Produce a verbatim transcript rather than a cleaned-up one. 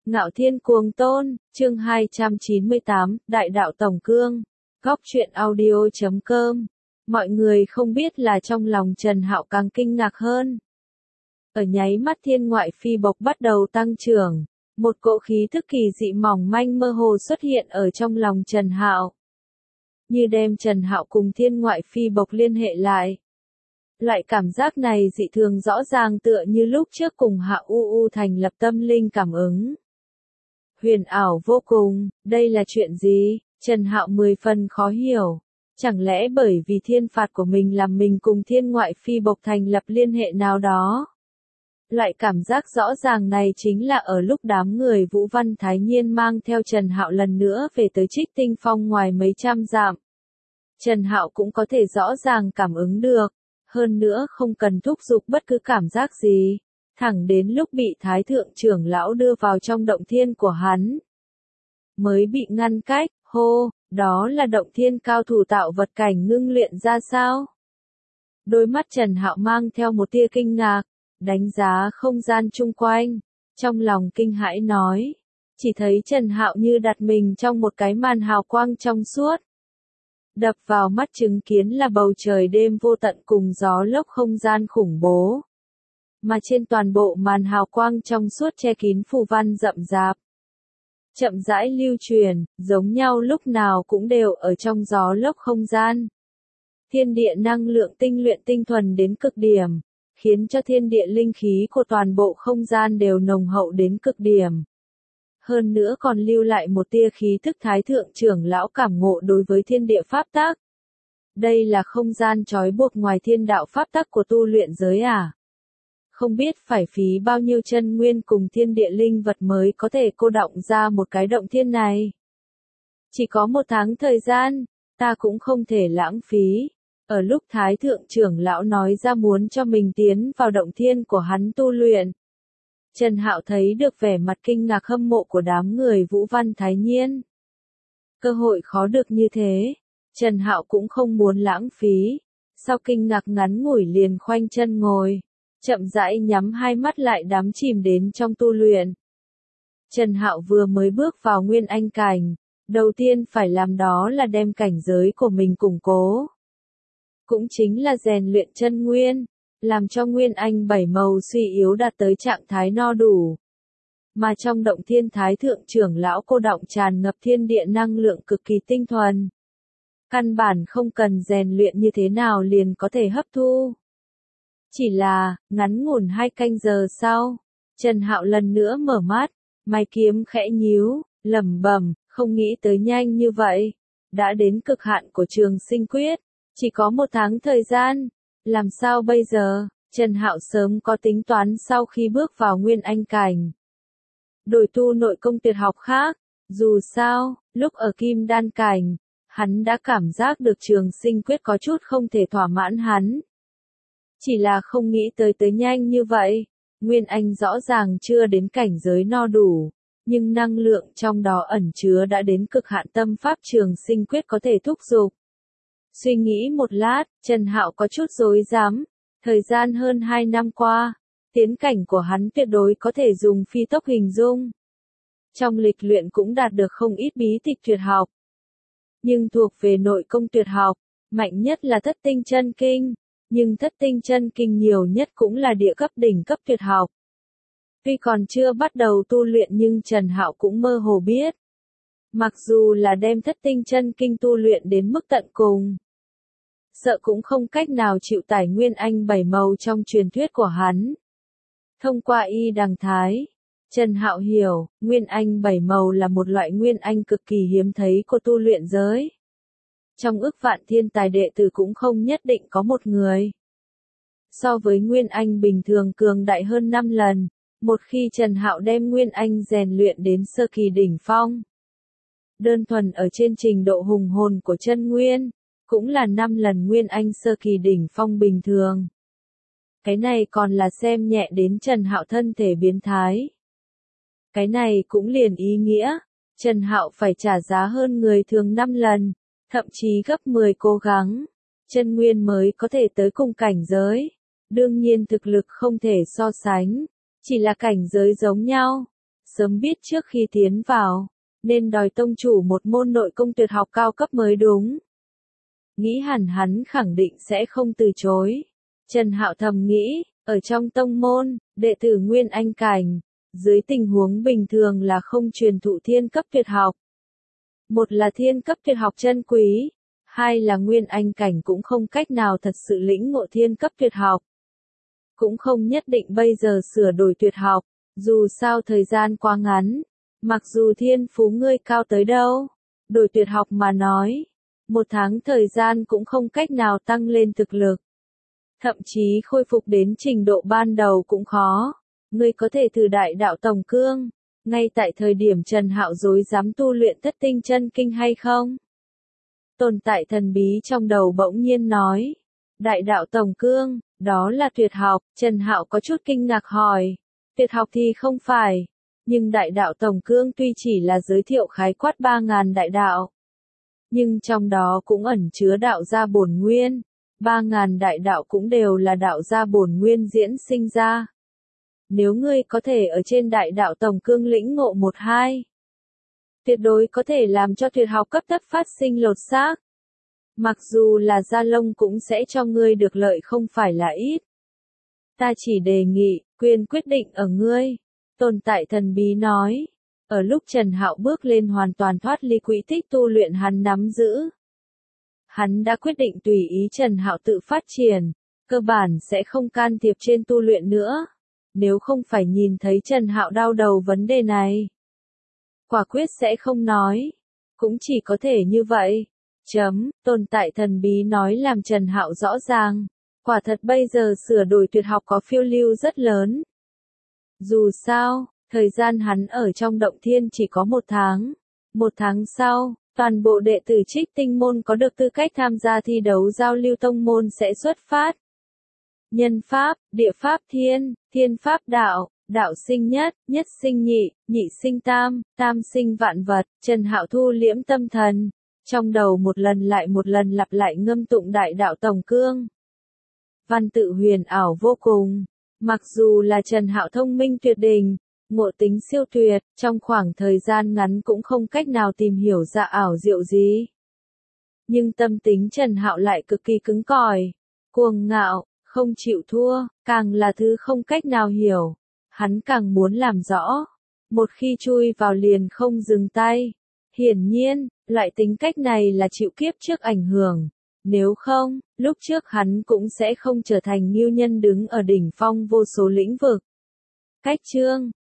Ngạo Thiên Cuồng Tôn, chương hai trăm chín mươi tám, Đại đạo Tổng Cương. Góc truyện audio chấm com. Mọi người không biết là trong lòng Trần Hạo càng kinh ngạc hơn. Ở nháy mắt thiên ngoại phi bộc bắt đầu tăng trưởng, một cỗ khí thức kỳ dị mỏng manh mơ hồ xuất hiện ở trong lòng Trần Hạo. Như đem Trần Hạo cùng thiên ngoại phi bộc liên hệ lại. Loại cảm giác này dị thường rõ ràng tựa như lúc trước cùng Hạ U U thành lập tâm linh cảm ứng. Huyền ảo vô cùng, đây là chuyện gì? Trần Hạo mười phần khó hiểu. Chẳng lẽ bởi vì thiên phạt của mình làm mình cùng thiên ngoại phi bộc thành lập liên hệ nào đó? Loại cảm giác rõ ràng này chính là ở lúc đám người Vũ Văn Thái Nhiên mang theo Trần Hạo lần nữa về tới Trích Tinh Phong ngoài mấy trăm dặm. Trần Hạo cũng có thể rõ ràng cảm ứng được, hơn nữa không cần thúc giục bất cứ cảm giác gì. Thẳng đến lúc bị Thái Thượng trưởng lão đưa vào trong động thiên của hắn, mới bị ngăn cách, hô, đó là động thiên cao thủ tạo vật cảnh ngưng luyện ra sao? Đôi mắt Trần Hạo mang theo một tia kinh ngạc, đánh giá không gian chung quanh, trong lòng kinh hãi nói, chỉ thấy Trần Hạo như đặt mình trong một cái màn hào quang trong suốt. Đập vào mắt chứng kiến là bầu trời đêm vô tận cùng gió lốc không gian khủng bố. Mà trên toàn bộ màn hào quang trong suốt che kín phù văn rậm rạp. Chậm rãi lưu truyền, giống nhau lúc nào cũng đều ở trong gió lốc không gian. Thiên địa năng lượng tinh luyện tinh thuần đến cực điểm, khiến cho thiên địa linh khí của toàn bộ không gian đều nồng hậu đến cực điểm. Hơn nữa còn lưu lại một tia khí thức Thái Thượng trưởng lão cảm ngộ đối với thiên địa pháp tắc. Đây là không gian trói buộc ngoài thiên đạo pháp tắc của tu luyện giới à? Không biết phải phí bao nhiêu chân nguyên cùng thiên địa linh vật mới có thể cô đọng ra một cái động thiên này. Chỉ có một tháng thời gian, ta cũng không thể lãng phí. Ở lúc Thái Thượng trưởng lão nói ra muốn cho mình tiến vào động thiên của hắn tu luyện, Trần Hạo thấy được vẻ mặt kinh ngạc hâm mộ của đám người Vũ Văn Thái Nhiên. Cơ hội khó được như thế, Trần Hạo cũng không muốn lãng phí. Sau kinh ngạc ngắn ngủi liền khoanh chân ngồi, chậm rãi nhắm hai mắt lại đắm chìm đến trong tu luyện. Trần Hạo vừa mới bước vào Nguyên Anh cảnh, đầu tiên phải làm đó là đem cảnh giới của mình củng cố. Cũng chính là rèn luyện chân nguyên, làm cho Nguyên Anh bảy màu suy yếu đạt tới trạng thái no đủ. Mà trong động thiên Thái Thượng trưởng lão cô đọng tràn ngập thiên địa năng lượng cực kỳ tinh thuần. Căn bản không cần rèn luyện như thế nào liền có thể hấp thu. Chỉ là, ngắn ngủn hai canh giờ sau, Trần Hạo lần nữa mở mắt, mày kiếm khẽ nhíu, lẩm bẩm, không nghĩ tới nhanh như vậy. Đã đến cực hạn của Trường Sinh Quyết, chỉ có một tháng thời gian, làm sao bây giờ? Trần Hạo sớm có tính toán sau khi bước vào Nguyên Anh cảnh. Đổi tu nội công tuyệt học khác, dù sao, lúc ở Kim Đan cảnh, hắn đã cảm giác được Trường Sinh Quyết có chút không thể thỏa mãn hắn. Chỉ là không nghĩ tới tới nhanh như vậy, Nguyên Anh rõ ràng chưa đến cảnh giới no đủ, nhưng năng lượng trong đó ẩn chứa đã đến cực hạn tâm pháp Trường Sinh Quyết có thể thúc giục. Suy nghĩ một lát, Trần Hạo có chút rối rắm, thời gian hơn hai năm qua, tiến cảnh của hắn tuyệt đối có thể dùng phi tốc hình dung. Trong lịch luyện cũng đạt được không ít bí tịch tuyệt học. Nhưng thuộc về nội công tuyệt học, mạnh nhất là Thất Tinh Chân Kinh. Nhưng Thất Tinh Chân Kinh nhiều nhất cũng là địa cấp đỉnh cấp tuyệt học. Tuy còn chưa bắt đầu tu luyện nhưng Trần Hạo cũng mơ hồ biết. Mặc dù là đem Thất Tinh Chân Kinh tu luyện đến mức tận cùng, sợ cũng không cách nào chịu tải Nguyên Anh bảy màu trong truyền thuyết của hắn. Thông qua y đằng thái, Trần Hạo hiểu, Nguyên Anh bảy màu là một loại Nguyên Anh cực kỳ hiếm thấy của tu luyện giới. Trong ức vạn thiên tài đệ tử cũng không nhất định có một người. So với Nguyên Anh bình thường cường đại hơn năm lần, một khi Trần Hạo đem Nguyên Anh rèn luyện đến sơ kỳ đỉnh phong. Đơn thuần ở trên trình độ hùng hồn của chân nguyên, cũng là năm lần Nguyên Anh sơ kỳ đỉnh phong bình thường. Cái này còn là xem nhẹ đến Trần Hạo thân thể biến thái. Cái này cũng liền ý nghĩa, Trần Hạo phải trả giá hơn người thường năm lần. Thậm chí gấp mười cố gắng, chân nguyên mới có thể tới cùng cảnh giới. Đương nhiên thực lực không thể so sánh, chỉ là cảnh giới giống nhau. sớm biết trước khi tiến vào, nên đòi tông chủ một môn nội công tuyệt học cao cấp mới đúng. Nghĩ hẳn hắn khẳng định sẽ không từ chối. Trần Hạo thầm nghĩ, ở trong tông môn, đệ tử Nguyên Anh cảnh, dưới tình huống bình thường là không truyền thụ thiên cấp tuyệt học. Một là thiên cấp tuyệt học chân quý, hai là Nguyên Anh cảnh cũng không cách nào thật sự lĩnh ngộ thiên cấp tuyệt học. Cũng không nhất định bây giờ sửa đổi tuyệt học, dù sao thời gian quá ngắn, mặc dù thiên phú ngươi cao tới đâu, đổi tuyệt học mà nói, một tháng thời gian cũng không cách nào tăng lên thực lực. Thậm chí khôi phục đến trình độ ban đầu cũng khó. Ngươi có thể thử đại đạo tổng cương, ngay tại thời điểm Trần Hạo dối dám tu luyện thất tinh chân kinh hay không? Tồn tại thần bí trong đầu bỗng nhiên nói. Đại đạo tổng cương, đó là tuyệt học. Trần Hạo có chút kinh ngạc hỏi. Tuyệt học thì không phải. Nhưng đại đạo tổng cương tuy chỉ là giới thiệu khái quát ba ngàn đại đạo. Nhưng trong đó cũng ẩn chứa đạo gia bổn nguyên. Ba ngàn đại đạo cũng đều là đạo gia bổn nguyên diễn sinh ra. Nếu ngươi có thể ở trên đại đạo tổng cương lĩnh ngộ một hai, tuyệt đối có thể làm cho tuyệt học cấp thấp phát sinh lột xác. Mặc dù là Gia Long cũng sẽ cho ngươi được lợi không phải là ít. Ta chỉ đề nghị, quyền quyết định ở ngươi. Tồn tại thần bí nói. Ở lúc Trần Hạo bước lên hoàn toàn thoát ly quỹ tích tu luyện hắn nắm giữ. Hắn đã quyết định tùy ý Trần Hạo tự phát triển, cơ bản sẽ không can thiệp trên tu luyện nữa. Nếu không phải nhìn thấy Trần Hạo đau đầu vấn đề này, quả quyết sẽ không nói. Cũng chỉ có thể như vậy. Chấm, tồn tại thần bí nói làm Trần Hạo rõ ràng. Quả thật bây giờ sửa đổi tuyệt học có phiêu lưu rất lớn. Dù sao, thời gian hắn ở trong động thiên chỉ có một tháng. Một tháng sau, toàn bộ đệ tử Trích Tinh môn có được tư cách tham gia thi đấu giao lưu tông môn sẽ xuất phát. Nhân pháp, địa pháp thiên, thiên pháp đạo, đạo sinh nhất, nhất sinh nhị, nhị sinh tam, tam sinh vạn vật. Trần Hạo thu liễm tâm thần, trong đầu một lần lại một lần lặp lại ngâm tụng đại đạo tổng cương. Văn tự huyền ảo vô cùng, mặc dù là Trần Hạo thông minh tuyệt đỉnh, ngộ tính siêu tuyệt, trong khoảng thời gian ngắn cũng không cách nào tìm hiểu ra ảo diệu gì. Nhưng tâm tính Trần Hạo lại cực kỳ cứng cỏi, cuồng ngạo, không chịu thua, càng là thứ không cách nào hiểu. Hắn càng muốn làm rõ. Một khi chui vào liền không dừng tay. Hiển nhiên, loại tính cách này là chịu kiếp trước ảnh hưởng. Nếu không, lúc trước hắn cũng sẽ không trở thành ngưu nhân đứng ở đỉnh phong vô số lĩnh vực. Cách chương